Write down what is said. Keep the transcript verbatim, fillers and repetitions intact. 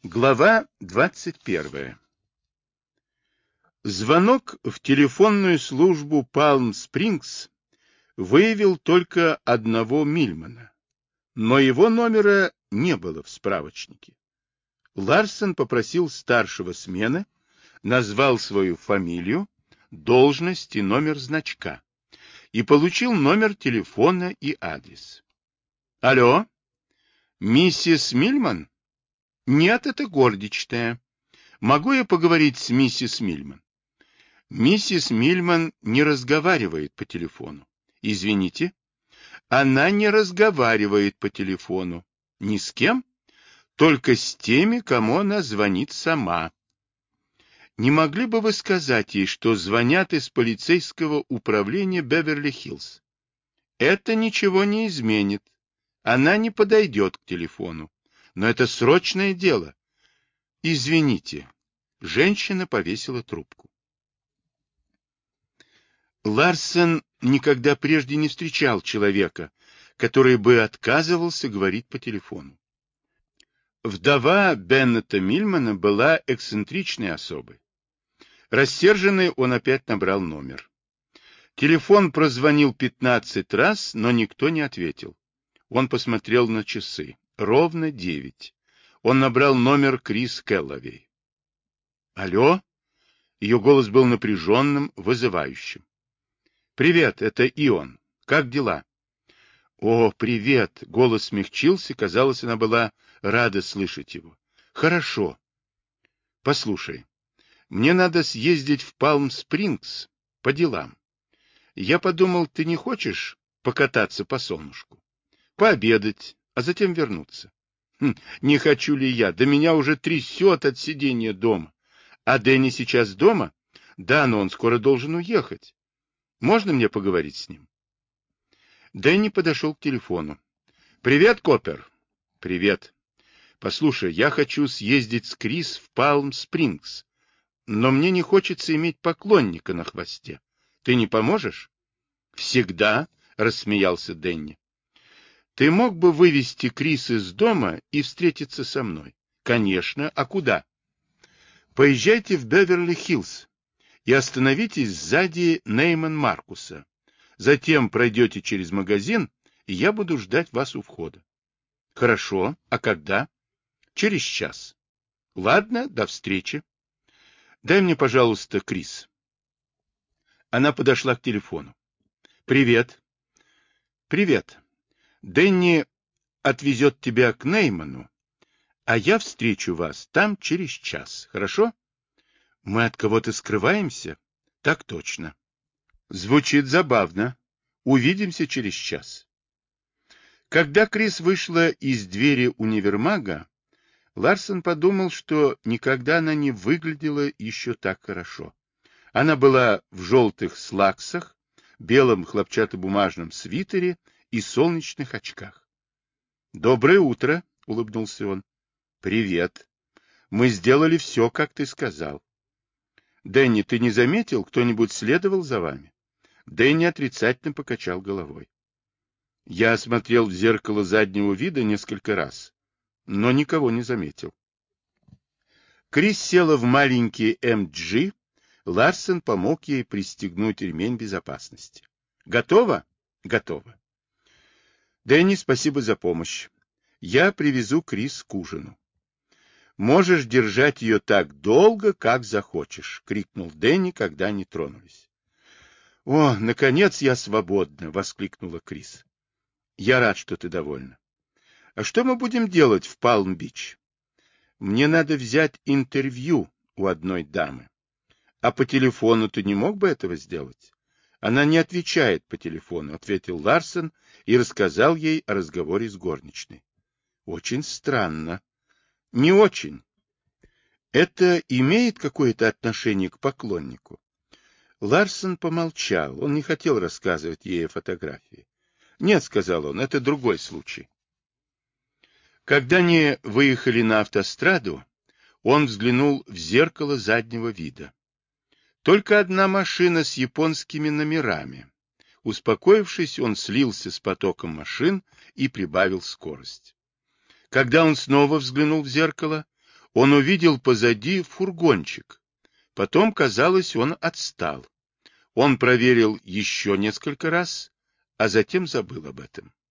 Глава двадцать первая. Звонок в телефонную службу Палм-Спрингс выявил только одного Мильмана, но его номера не было в справочнике. Ларсен попросил старшего смены, назвал свою фамилию, должность и номер значка и получил номер телефона и адрес. Алло, миссис Мильман? Нет, это горничная. Могу я поговорить с миссис Мильман? Миссис Мильман не разговаривает по телефону. Извините? Она не разговаривает по телефону. Ни с кем? Только с теми, кому она звонит сама. Не могли бы вы сказать ей, что звонят из полицейского управления Беверли-Хиллз? Это ничего не изменит. Она не подойдет к телефону. Но это срочное дело. Извините. Женщина повесила трубку. Ларсен никогда прежде не встречал человека, который бы отказывался говорить по телефону. Вдова Беннета Мильмана была эксцентричной особой. Рассерженный, он опять набрал номер. Телефон прозвонил пятнадцать раз, но никто не ответил. Он посмотрел на часы. Ровно девять. Он набрал номер Крис Келловей. Алло? Ее голос был напряженным, вызывающим. «Привет, это Ион. Как дела?» «О, привет!» — голос смягчился, казалось, она была рада слышать его. «Хорошо. Послушай, мне надо съездить в Палм-Спрингс по делам. Я подумал, ты не хочешь покататься по солнышку? Пообедать, а затем вернуться?» Хм, «Не хочу ли я? Да меня уже трясет от сидения дома. А Дэнни сейчас дома? Да, но он скоро должен уехать. Можно мне поговорить с ним?» Дэнни подошел к телефону. «Привет, Коппер». «Привет. Послушай, я хочу съездить с Крис в Палм-Спрингс, но мне не хочется иметь поклонника на хвосте. Ты не поможешь?» «Всегда», — рассмеялся Дэнни. «Ты мог бы вывести Крис из дома и встретиться со мной?» «Конечно. А куда?» «Поезжайте в Беверли-Хиллз и остановитесь сзади Нейман Маркуса. Затем пройдете через магазин, и я буду ждать вас у входа». «Хорошо. А когда?» «Через час». «Ладно, до встречи. Дай мне, пожалуйста, Крис». Она подошла к телефону. «Привет». «Привет. Дэнни отвезет тебя к Нейману, а я встречу вас там через час. Хорошо?» «Мы от кого-то скрываемся?» «Так точно». «Звучит забавно. Увидимся через час». Когда Крис вышла из двери универмага, Ларсен подумал, что никогда она не выглядела еще так хорошо. Она была в желтых слаксах, белом хлопчатобумажном свитере и солнечных очках. «Доброе утро», — улыбнулся он. «Привет. Мы сделали все, как ты сказал». «Дэнни, ты не заметил, кто-нибудь следовал за вами?» Дэнни отрицательно покачал головой. «Я осмотрел в зеркало заднего вида несколько раз, но никого не заметил». Крис села в маленький эм джи. Ларсен помог ей пристегнуть ремень безопасности. «Готово?» «Готово». «Дэнни, спасибо за помощь. Я привезу Крис к ужину». «Можешь держать ее так долго, как захочешь», — крикнул Дэнни, когда они тронулись. «О, наконец я свободна!» — воскликнула Крис. «Я рад, что ты довольна. А что мы будем делать в Палм-Бич?» «Мне надо взять интервью у одной дамы. А по телефону ты не мог бы этого сделать?» «Она не отвечает по телефону», — ответил Ларсен и рассказал ей о разговоре с горничной. «Очень странно». «Не очень. Это имеет какое-то отношение к поклоннику?» Ларсен помолчал. Он не хотел рассказывать ей о фотографии. «Нет», — сказал он, — «это другой случай». Когда они выехали на автостраду, он взглянул в зеркало заднего вида. Только одна машина с японскими номерами. Успокоившись, он слился с потоком машин и прибавил скорость. Когда он снова взглянул в зеркало, Он увидел позади фургончик. Потом, казалось, он отстал. Он проверил еще несколько раз, а затем забыл об этом.